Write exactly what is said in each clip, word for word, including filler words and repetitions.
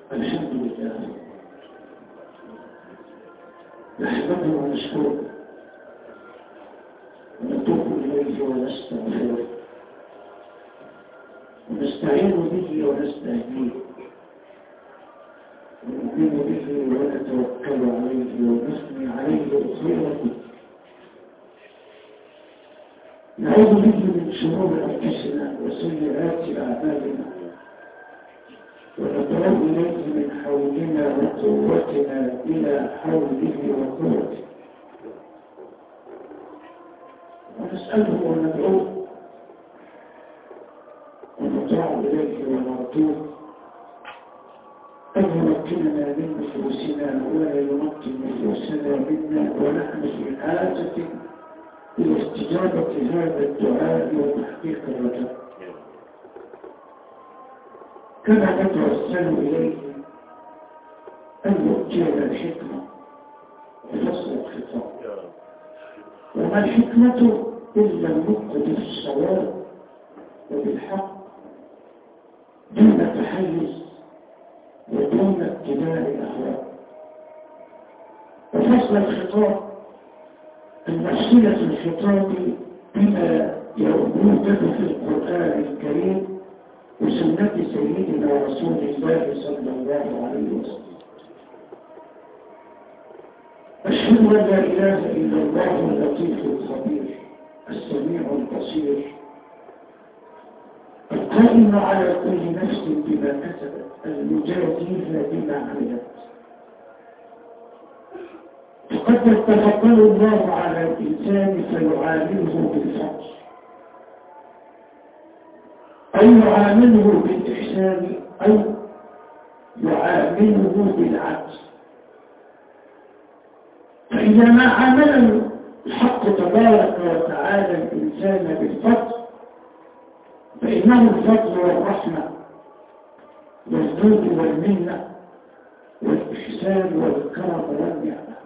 الحمد لله نحمده ونشكره ونتوب إليه ونستغفره ونستعين به ونستهديه ونؤمن به ونتوكل عليه ونثني عليه خيرته نعوذ به من شرور أنفسنا وسيئات أعمالنا ونتوب إليه من حولنا وقوتنا إلى حوله وقوته ونسأله وندعوه ونطاع إليه ونرجوه أن يمكننا من نفوسنا ولا يمكن نفوسنا منا ونحن في حاجة إلى استجابة هذا الدعاء وتحقيق الرجاء كما نتوسل إليه أن يؤتينا الحكمة وفصل الخطاب وما الحكمة إلا النطق بالصواب وبالحق دون تحيز ودون اتباع الأهواء وفصل الخطاب المسيرة الخطاب بما يوجد في القرآن الكريم وسنة سيدنا رسول الله صلى الله عليه وسلم أشهد أن لا إله إلا الله اللطيف الخبير السميع البصير القائم على كل نفس بما كسبت المجازيها بما عملت فقد يتفضل الله على الإنسان فيعامله بالفضل أو يعامله بالإحسان أو يعامله بالعدل فإذا ما عامل الحق تبارك وتعالى الإنسان بالفضل فإنه الفضل والرحمة والجود والمنة والإحسان والكرم والنعمة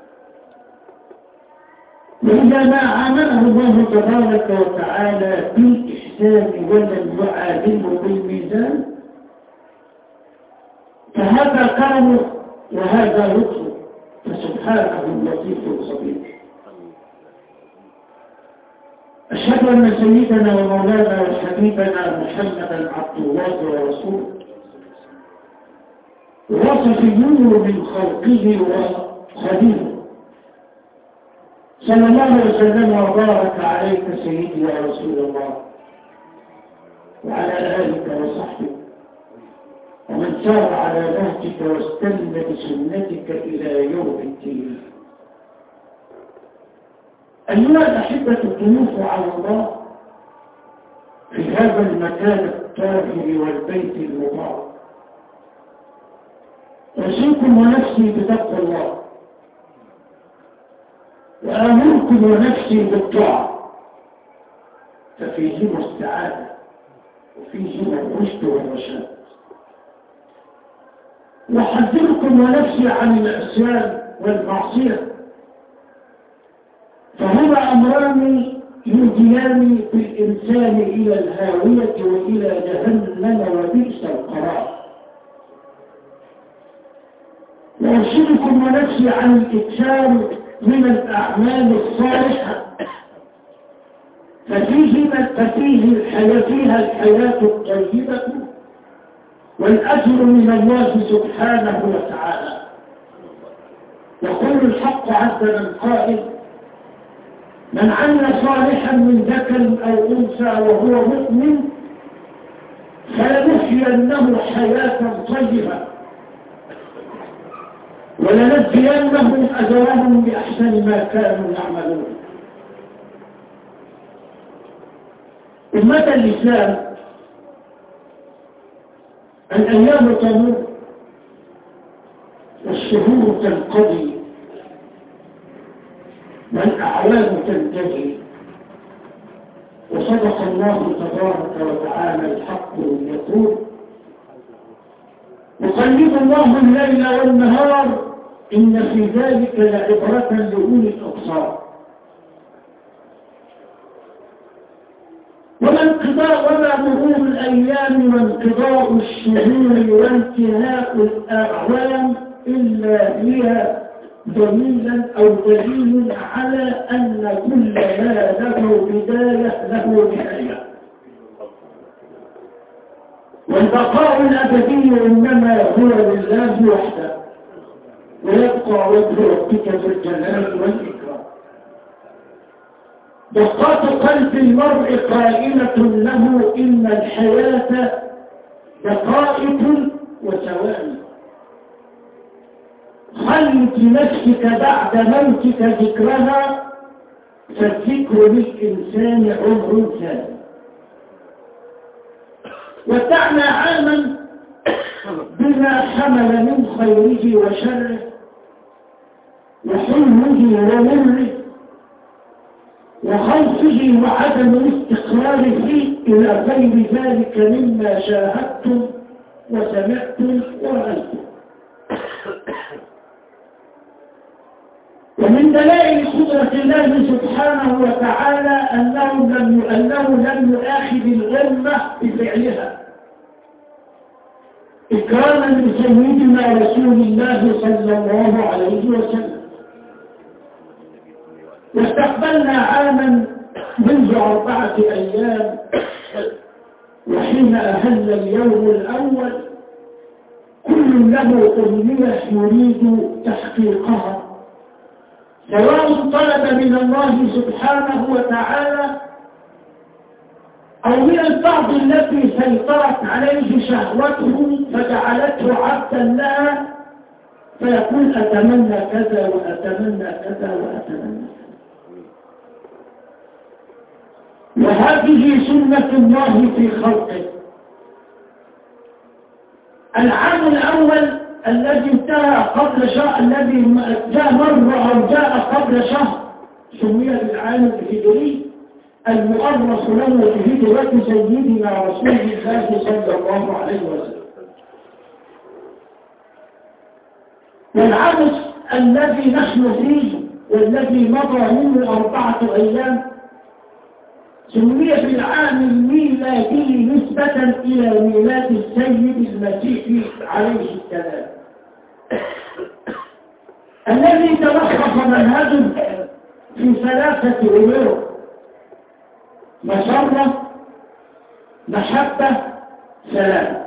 وإذا ما عامله الله تبارك وتعالى بالإحسان ولم يعامله بالميزان فهذا كرم وهذا لطف فسبحانه اللطيف الخبير أشهد أن سيدنا ومولانا وحبيبنا محمدا عبد الله ورسوله وصفيه من خلقه وخليله صلى الله عليه وسلم وبارك عليك سيدي يا رسول الله وعلى آلك وصحبك ومن سار على نهجك واستنى بسنتك إلى يوم الدين. أيها الأحبة الضيوف على الله في هذا المكان الطاهر والبيت المبارك أوصيكم ونفسي بتقوى الله وآمركم ونفسي بالطاعة ففيهما السعادة وفيهما الرشد والرشاد وأحذركم ونفسي عن العصيان والمعصية فهما أمران يوديان بالإنسان إلى الهاوية وإلى جهنم وبئس القرار وأرشدكم ونفسي عن الإكثار من الأعمال الصالحة ففيه ففيه الحياة فيها الحياة الطيبة والأجر من الله سبحانه وتعالى. يقول الحق عز من قائل من عمل صالحا من ذكر أو أنثى وهو مؤمن فلنحيينه حياة طيبة ولنجزينهم أجرهم بأحسن ما كانوا يعملون. أمة الإسلام الأيام تمر والشهور تنقضي والأعوام تنتهي وصدق الله تبارك وتعالى الحق يقول يقلب الله الليل والنهار إن في ذلك لعبرة لأولي الأبصار وما انقضاء وما مرور الأيام وانقضاء الشهور وانتهاء الأعوام إلا هي دليلا أو دليل على أن كل ما له بداية له نهاية. والبقاء الأبدي إنما هو لله وحده، ويبقى وجه ربك ذو الجلال والإكرام. دقات قلب المرء قائلة له إن الحياة دقائق وثواني. خلت نفسك بعد موتك ذكرها، فالذكر للإنسان عمر ثاني. وتعنى عاما بما حمل من خيره وشره وحلمه ومره وخوفه وعدم الاستقرار فيه إلى غير ذلك مما شاهدتم وسمعتم ورأيتم. ومن دلائل قدرة الله سبحانه وتعالى أنه لم أنه لم يؤاخذ الأمة بفعلها إكراما لسيدنا رسول الله صلى الله عليه وسلم. واستقبلنا عاما منذ أربعة أيام، وحين أهل اليوم الأول كل له أمنية يريد تحقيقها، سواء طلب من الله سبحانه وتعالى أو من البعض التي سيطرت عليه شهوته فجعلته عبدا لها، فيقول أتمنى كذا وأتمنى كذا وأتمنى كذا. وهذه سنة الله في خلقه. العام الأول الذي انتهى قبل شهر، الذي جاء مرة أو جاء قبل شهر، سمي بالعام الهجري المؤرخ له بهجرة سيدنا رسول الله صلى الله عليه وسلم. والعام الذي نحن فيه والذي مضى منه أربعة أيام سمي بالعام الميلادي نسبة إلى ميلاد السيد المسيح عليه السلام، الذي تلخص منهجه في ثلاثة أمور: مسرة، محبة، سلام.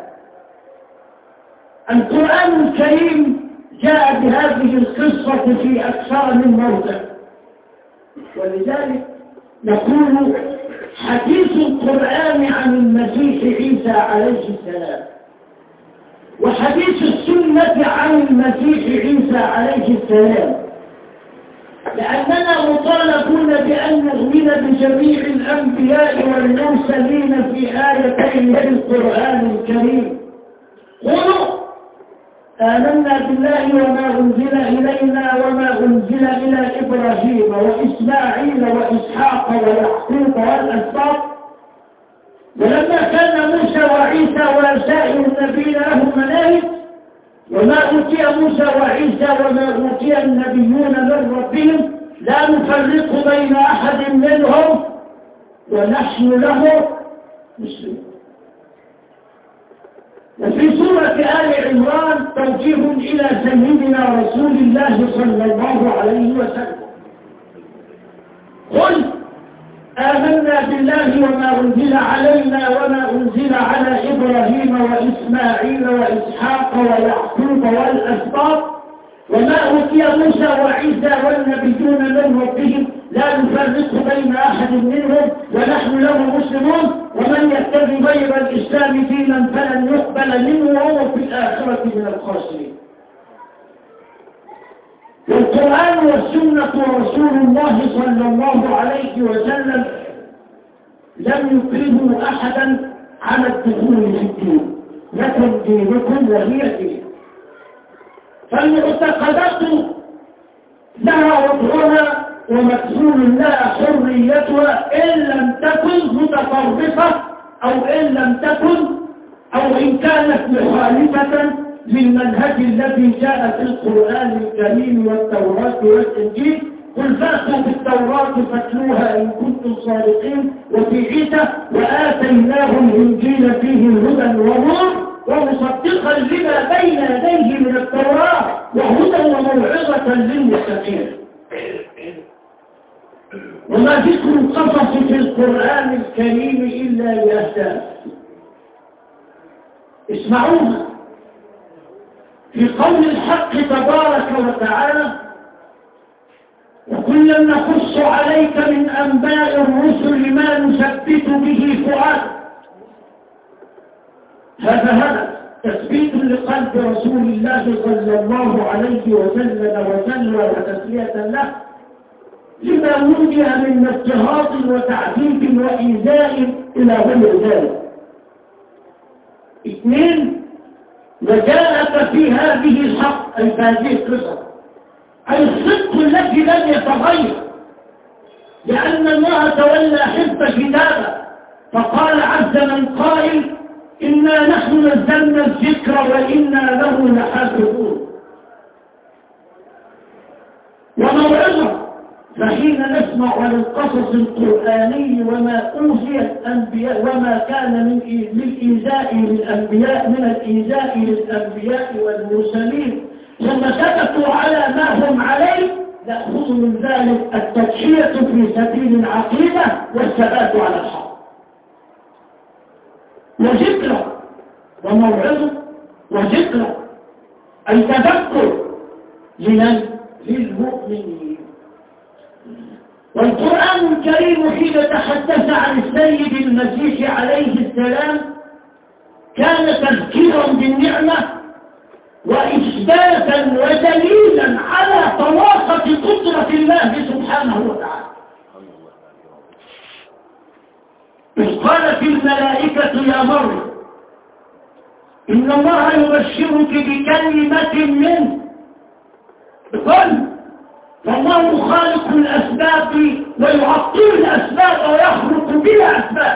القرآن الكريم جاء بهذه القصة في أكثر من موضع، ولذلك نقول حديث القرآن عن المسيح عيسى عليه السلام وحديث السنة عن المسيح عيسى عليه السلام، لأننا مطالبون بأن نؤمن بجميع الأنبياء والمرسلين في آيتين في القرآن الكريم. قولوا آمنا بالله وما أنزل إلينا وما أنزل إلى إبراهيم وإسماعيل وإسحاق ويعقوب والأسباط. ولما كان موسى وعيسى وسائر النبيين لهم مناهج، وما أوتي موسى وعيسى وما أوتي النبيون من ربهم لا نفرق بين أحد منهم ونحن له مسلمون. وفي سورة آل عمران توجيه إلى سيدنا رسول الله صلى الله عليه وسلم: قل آمنا بالله وما أنزل علينا وما أنزل على إبراهيم وإسماعيل وإسحاق ويعقوب والأسباط وما أوتي موسى وعيسى والنبيون من ربهم لا نفرق بين أحد منهم ونحن له مسلمون، ومن يتبع غير الإسلام دينا فلن يقبل منه وهو في الآخرة من الخاسرين. والقرآن والسنة ورسول الله صلى الله عليه وسلم لم يكرهوا أحدا على الدخول في الدين، لكم دينكم ولي دين. فالمعتقدات لها وضعها ومكفول لها حريتها إن لم تكن متطرفة أو إن لم تكن أو إن كانت مخالفة للمنهج الذي جاء في القرآن الكريم والتوراة والإنجيل قل فاتوا بالتوراة فاتلوها إن كنتم صادقين. وفي عيسى وآتيناه الإنجيل فيه هدى ونور ومصدقا لما بين يديه من التوراة وهدى وموعظة للمتقين. وما ذكر القصص في القرآن الكريم إلا لأهداف اسمعوها. في قول الحق تبارك وتعالى وكلا نقص عليك من أنباء الرسل ما نثبت به فؤادك. هذا هذا تثبيت لقلب رسول الله صلى الله عليه وسلم وسلم وتسلية له لما وجه من اضطهاد وتعذيب وإيذاء إلى غير ذلك. اثنين، وجاءك في هذه الحق أي هذه القصة أي الصدق التي لم يتغير، لأن الله تولى حفظ كتابه فقال عز من قائل إنا نحن نزلنا الذكر وإنا له لحافظون. وموعظة، فحين نسمع عن القصص القرآني وما أوذي الأنبياء وما كان من الإيذاء للأنبياء من الإيذاء للأنبياء والمرسلين ثم ثبتوا على ما هم عليه، نأخذ من ذلك التضحية في سبيل العقيدة والثبات على الحق. وذكرى وموعظة وذكرى أي تذكر لمن؟ للمؤمنين. والقرآن الكريم حين تحدث عن السيد المسيح عليه السلام كان تذكيرا بالنعمة وإثباتا ودليلا على طلاقة قدرة الله سبحانه وتعالى. إذ قالت الملائكة يا مريم إن الله يبشرك بكلمة منه بقلب، فالله خالق الأسباب ويعطل الأسباب ويخلق بلا أسباب.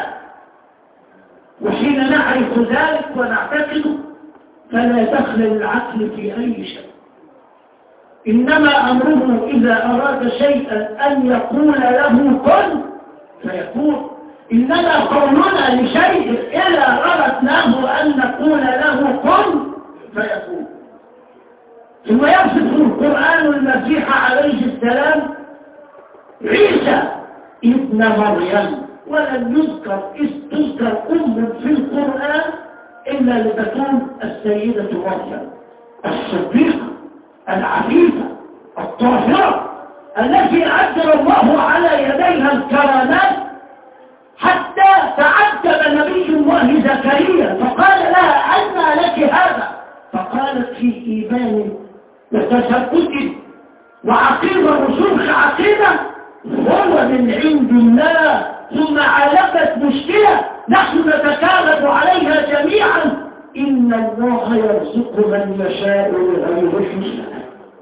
وحين نعرف ذلك ونعتقده فلا دخل العقل في أي شيء، إنما أمره إذا أراد شيئا أن يقول له كن فيكون. إنما قولنا لشيء إذا أردناه أن نقول له كن فيكون. ثم يصف القرآن المسيح عليه السلام عيسى ابن مريم، ولم يذكر إذ تذكر أم في القرآن إلا لتكون السيدة مريم الصديقة العفيفة الطاهرة التي أجرى الله على يديها الكرامات حتى تعجب نبي الله زكريا فقال لها أنى لك هذا؟ فقالت في إيمان وتثبت وعقيدة رسوخ عقيدة هو من عند الله. ثم عالجت مشكلة نحن نتكالب عليها جميعا، إن الله يرزق من يشاء بغير حساب.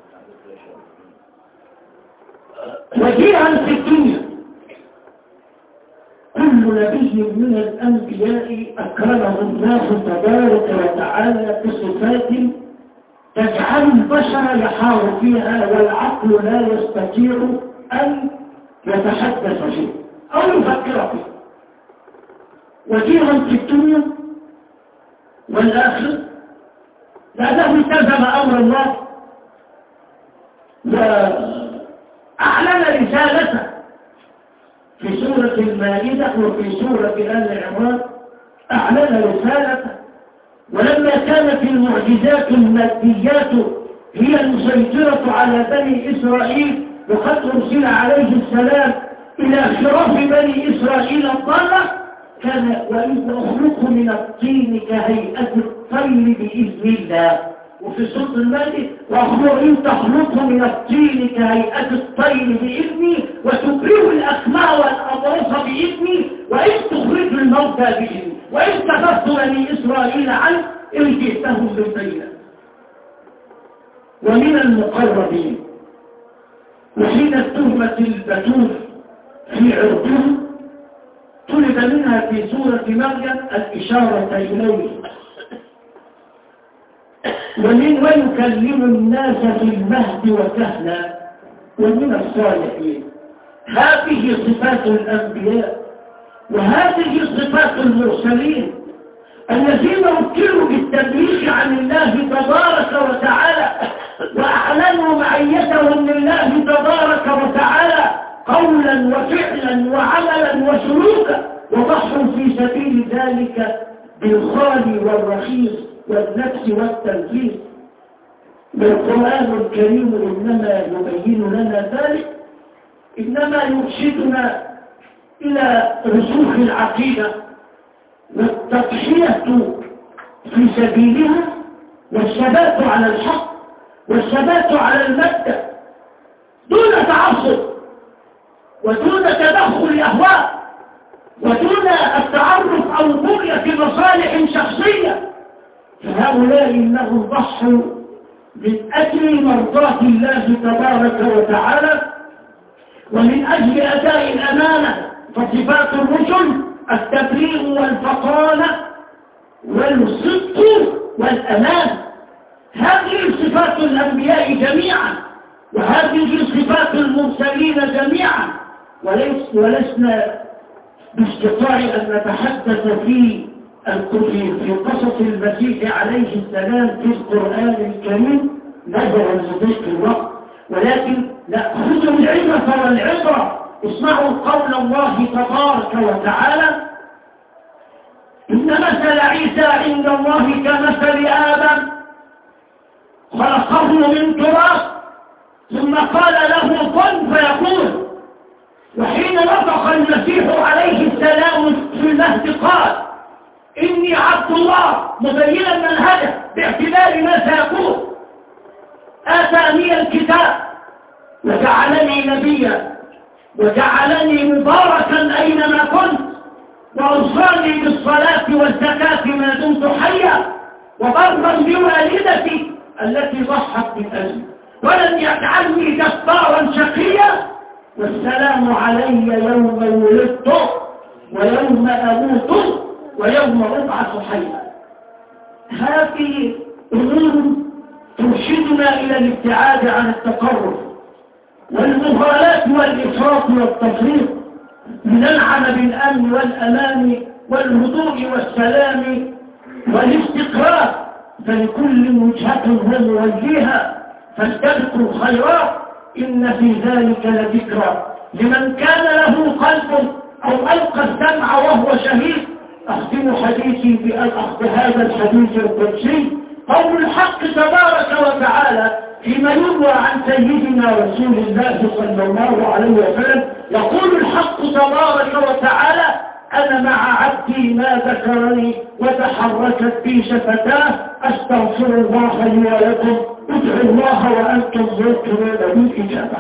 وجيها في الدنيا كل نبي من الأنبياء أكرمه الله تبارك وتعالى بصفات تجعل البشر يحار فيها والعقل لا يستطيع أن يتحدث فيه أو يفكر فيه. وجيها في الدنيا والآخر لأنه التزم أمر الله وأعلن رسالته في سورة المائدة وفي سورة آل عمران أعلن رسالته. ولما كانت المعجزات الماديات هي المسيطرة على بني إسرائيل وقد أرسل عليه السلام إلى خراف بني إسرائيل الضالة كان وإذ أخلق من الطين كهيئة الطير بإذن الله. وفي سورة المائدة وأخلق إن تخلق من الطين كهيئة الطير بإذني وتبرئ الأكمى والأبرص بإذني وإذ تخرج الموتى بإذني وإذ كفرت بني إسرائيل عنه إذ جئتهم بالبينات. ومن المقربين وحين التهمة البتول في عرضه طلب منها في سورة مريم الإشارة إليه. ومن ويكلم الناس في المهد وكهلا ومن الصالحين. هذه صفات الأنبياء وهذه صفات المرسلين الذين وكلوا بالتبليغ عن الله تبارك وتعالى وأعلنوا معيتهم لله تبارك وتعالى قولا وفعلا وعملا وسلوكا، وضحوا في سبيل ذلك بالخالي والرخيص والنفس والتنفيذ. والقرآن الكريم إنما يبين لنا ذلك، إنما يرشدنا إلى رسوخ العقيدة والتضحية في سبيلها والثبات على الحق والثبات على المبدأ دون تعصب ودون تدخل أهواء ودون التعرف أو بغية مصالح شخصية. فهؤلاء إنهم ضحوا من أجل مرضاة الله تبارك وتعالى ومن أجل أداء الأمانة. فصفات الرسل التبليغ والفطانة والصدق والأمان. هذه صفات الأنبياء جميعا وهذه صفات المرسلين جميعا، وليس ولسنا باستطاع أن نتحدث في في قصص المسيح عليه السلام في القرآن الكريم نظرا لضيق الوقت، ولكن نأخذ العبرة والعبرة. اسمعوا قول الله تبارك وتعالى: إن مثل عيسى عند الله كمثل آدم خلقه من تراب ثم قال له كن فيكون. وحين نطق المسيح عليه السلام في المهد قال: إني عبد الله، مبينا منهجه باعتبار ما سيكون. آتاني الكتاب وجعلني نبيا وجعلني مباركا أينما كنت وأوصاني بالصلاة والزكاة ما دمت حيا وبرا بوالدتي التي ضحت من أجلي ولم يجعلني جبارا شقيا والسلام علي يوم ولدت ويوم أموت ويوم أبعث حيا. هذه أمور ترشدنا إلى الابتعاد عن التقرب والمغالاة والإفراط والتفريط، لننعم بالأمن والأمان والهدوء والسلام والاستقرار. فلكل وجهة هو موجهها فاستبقوا الخيرات، إن في ذلك لذكرى لمن كان له قلب أو ألقى السمع وهو شهيد. أختم حديثي بأخذ هذا الحديث القدسي، قول الحق تبارك وتعالى فيما يروى عن سيدنا رسول الله صلى الله عليه وسلم. يقول الحق تبارك وتعالى: أنا مع عبدي ما ذكرني وتحركت بي شفتاه أستغفر الله لي ولكم ادعوا الله وأنتم موقنون بالإجابة.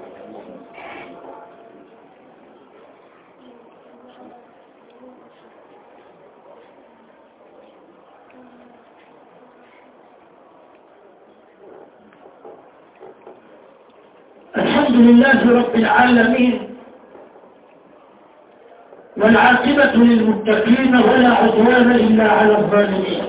الحمد لله رب العالمين والعاقبة للمتقين ولا عدوان إلا على الظالمين.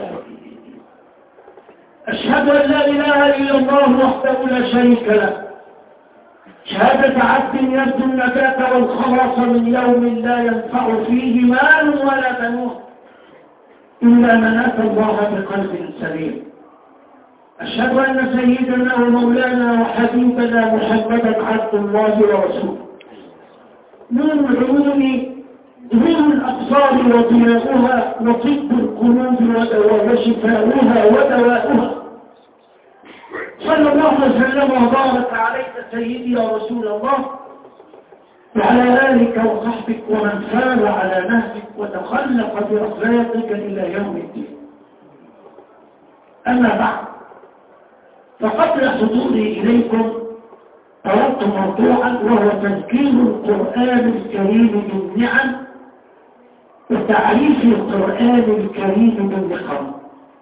أشهد أن لا إله إلا الله وحده لا شريك له، شهادة عبد يرجو النجاة والخلاص من يوم لا ينفع فيه مال ولا بنون إلا من أتى الله بقلب سليم. أشهد أن سيدنا ومولانا وحبيبنا محمدا عبد الله ورسوله، نور العيون نور الأبصار وضياؤها وطب القلوب وشفاؤها ودواؤها. صلى الله وسلم وبارك عليك سيدي يا رسول الله وعلى آلك وصحبك ومن سار على نهجك وتخلق بأخلاقك إلى يوم الدين. أما بعد، فقبل حضوري إليكم أردت موضوعا وهو تذكير القرآن الكريم بالنعم وتعريف القرآن الكريم بالنقم.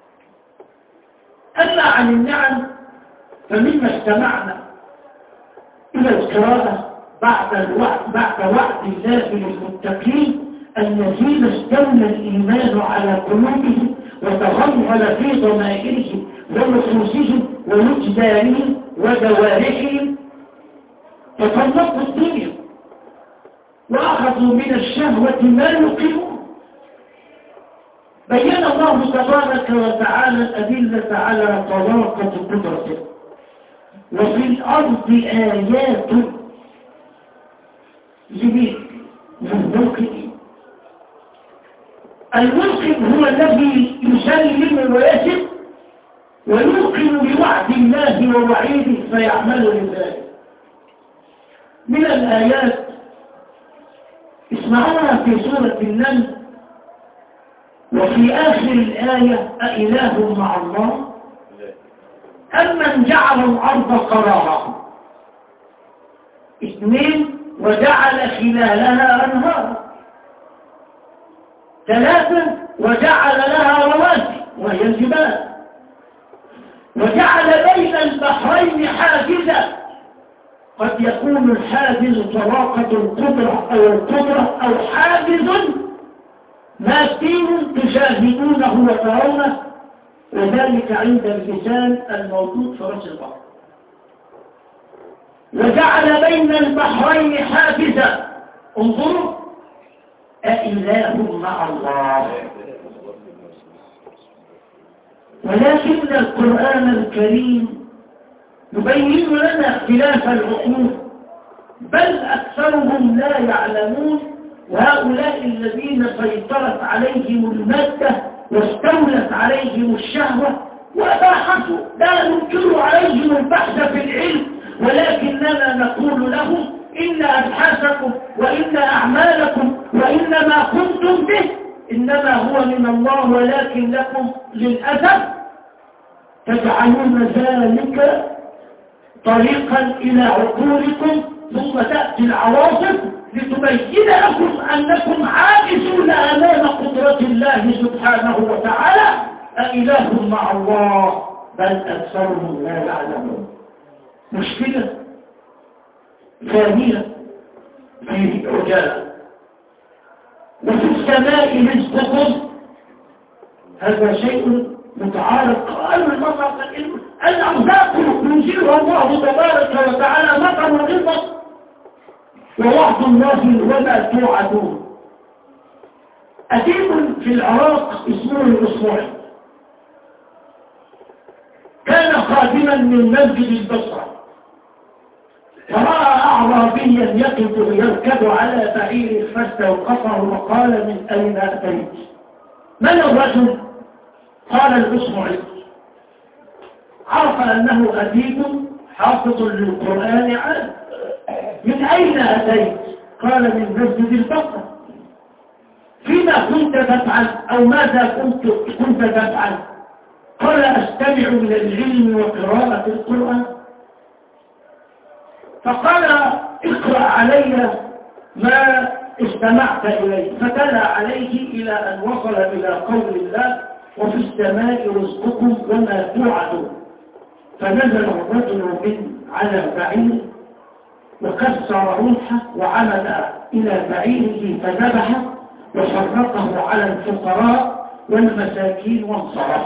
أما عن النعم فمما استمعنا إلى القراءة بعد الوعد بعد وعد الله للمتقين الذين استولى الإيمان على قلوبهم وتغلغل في ضمائرهم ونفوسهم ووجدانهم وجوارحهم فطلقوا الدنيا وأخذوا من الشهوة ما يقيمون. بين الله تبارك وتعالى الأدلة على طلاقة قدرته. وفي الأرض آيات لمين؟ للموقن. الموقن هو الذي يسلم ويثق ويوقن بوعد الله ووعيده فيعمل لذلك. من الآيات اسمعوها في سورة النمل وفي آخر الآية: أإله مع الله أمن جعل الأرض قرارا. اثنين: وجعل خلالها أنهارا. ثلاثة: وجعل لها رواسي وهي الجبال. وجعل بين البحرين حاجزا. قد يكون الحاجز طلاقة القدرة أو القدرة أو حاجز مادي تشاهدونه وترونه، وذلك عند اللسان الموجود في رأس البحر. وجعل بين البحرين حاجزا. انظروا: أإله مع الله. ولكن القرآن الكريم يبين لنا اختلاف العقول، بل أكثرهم لا يعلمون. وهؤلاء الذين سيطرت عليهم المادة واستولت عليهم الشهوة وباحثوا، لا ننكر عليهم البحث في العلم، ولكننا نقول لهم: إن أبحاثكم وإن أعمالكم وإن ما كنتم به إنما هو من الله، ولكن لكم للأسف تجعلون ذلك طريقا إلى عقولكم، ثم تأتي العواصف لتبين لكم أنكم عاجزون أمام قدرة الله سبحانه وتعالى. أإله مع الله، بل أكثرهم لا يعلمون. مشكلة ثانية في عجالة: وفي السماء رزقكم. هذا شيء متعارض. قالوا المطر الأرزاق ينزلها الله تبارك وتعالى مطر الرزق، ووعد الله وما توعدون. أديب في العراق اسمه الأصبعي كان خادما من مسجد البصرة، فرأى أعرابيا يقف يركب على بعير فاستوقفه وقال: من أين أتيت؟ من الرجل؟ قال: الأصبعي. عرف أنه أديب حافظ للقرآن عام. من أين أتيت؟ قال: من مسجد البصرة. فيما كنت تفعل أو ماذا كنت كنت تفعل؟ قال: أستمع من العلم وقراءة القرآن. فقال: اقرأ علي ما استمعت إليه. فتلا عليه إلى أن وصل إلى قول الله: وفي السماء رزقكم وما توعدون. فنزل الرجل من على بعير وكسر روحه وعمد إلى بعيره فذبحه وفرقه على الفقراء والمساكين وانصرف.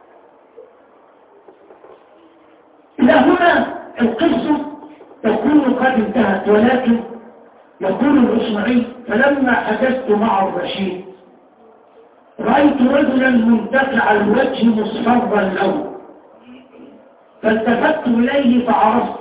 إلى هنا القصة تكون قد انتهت، ولكن يقول الأصمعي: فلما حدثت مع الرشيد رأيت رجلا منتفع الوجه مصفر اللون، فالتفت إليه فعرفت،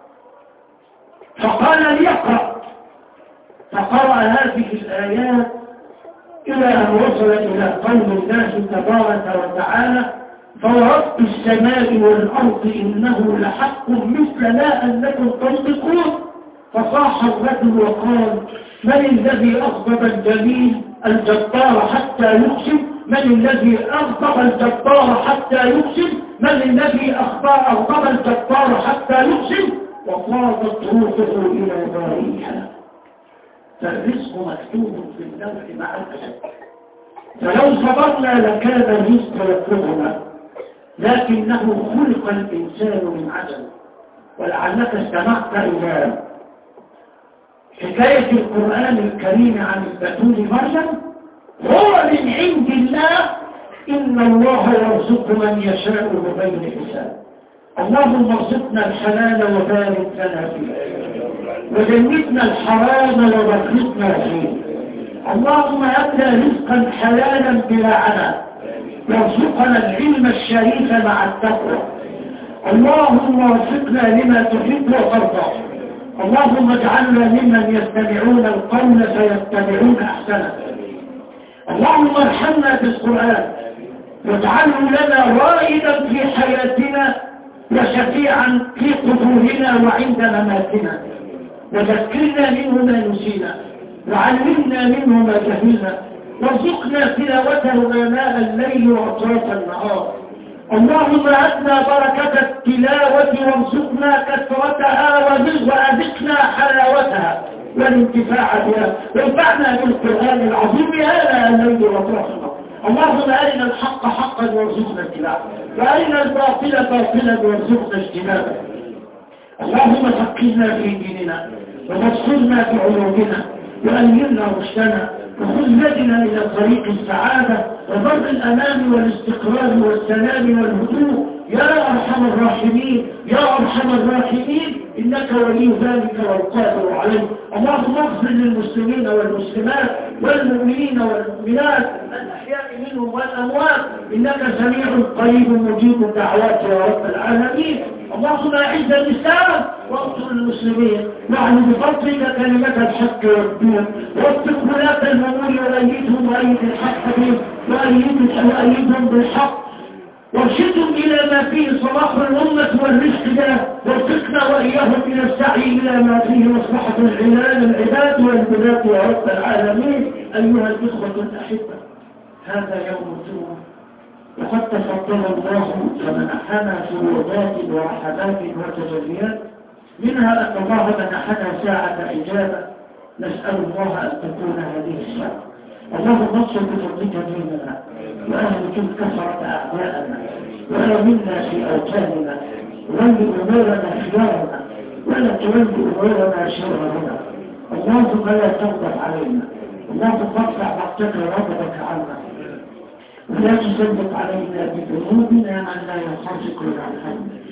فقال لي: اقرأ. فقرأ هذه الآيات إلى أن وصل إلى قول الله تبارك وتعالى: فورب السماء والأرض إنه لحق مثل ما أنكم تنطقون. فصاح الرجل وقال: من الذي أغضب الجليل الجبار حتى يقسم؟ من الذي أغضب الجبار حتى يقسم؟ من الذي أغضب الجبار حتى يقسم؟ وفاضت روحه إلى باريها. فالرزق مكتوب في اللوح مع الأسد، فلو صبرنا لكان الرزق يطلبنا، لكنه خلق الإنسان من عجل. ولعلك استمعت إلى حكاية القرآن الكريم عن البتول مريم: هو من عند الله إن الله يرزق من يشاء بغير حساب. اللهم ارزقنا الحلال وبارك لنا فيه. وجنبنا الحرام وباركنا فيه. اللهم أبدأ رزقا حلالا بلا عناء، وارزقنا العلم الشريف مع التقوى. اللهم وفقنا لما تحب وترضى. اللهم اجعلنا ممن يستمعون القول فيتبعون احسنه. اللهم ارحمنا بالقرآن واجعله لنا رائدا في حياتنا وشفيعا في قبورنا وعند مماتنا، وذكرنا منه ما نسينا وعلمنا منه ما جهلنا، وارزقنا تلاوته آناء الليل وأطراف النهار. اللهم أدنا بركة التلاوة وارزقنا كثرتها وأذقنا حلاوتها والانتفاع بها، وانفعنا بالقرآن العظيم آناء الليل وأطراف النهار. اللهم أرنا الحق حقا وارزقنا اتباعه، وأرنا الباطل باطلا وارزقنا اجتنابه. اللهم فقهنا في ديننا وبصرنا في علومنا وألهمنا رشدنا، وخذنا إلى طريق السعادة وبر الأمان والاستقرار والسلام والهدوء يا أرحم الراحمين يا أرحم الراحمين، إنك ولي ذلك والقادر عليه. اللهم اغفر للمسلمين والمسلمات والمؤمنين والمؤمنات الأحياء منهم والأموات، إنك سميع قريب مجيب الدعوات يا رب العالمين. اللهم أعز الإسلام وانصر المسلمين، واعل بفضلك كلمة الحق والدين، واتق ولاة الأمور وأيدهم وأيد الحق بهم وأيدهم بالحق، وارشدهم إلى ما فيه صلاح الأمة والرزق له، وارزقنا وإياهم إلى السعي إلى ما فيه مصلحة العلال العباد والبلاد يا رب العالمين. أيها الإخوة الأحبة، هذا يوم الجمعة، وقد تفضل الله فمنحنا فروضات ورحمات وتجليات، منها أن الله منحنا ساعة إجابة، نسأل الله أن تكون هذه الساعة. اللهم انصر بفضلك ديننا وأهلك كثرة أعداءنا، وآمنا في أوطاننا، ولي أمورنا خيارنا ولا تولي أمورنا شرارنا. اللهم لا تغضب علينا، اللهم ارفع مقتك وغضبك عنا، ولا تسلط علينا بذنوبنا من لا يخافك عن حمدك.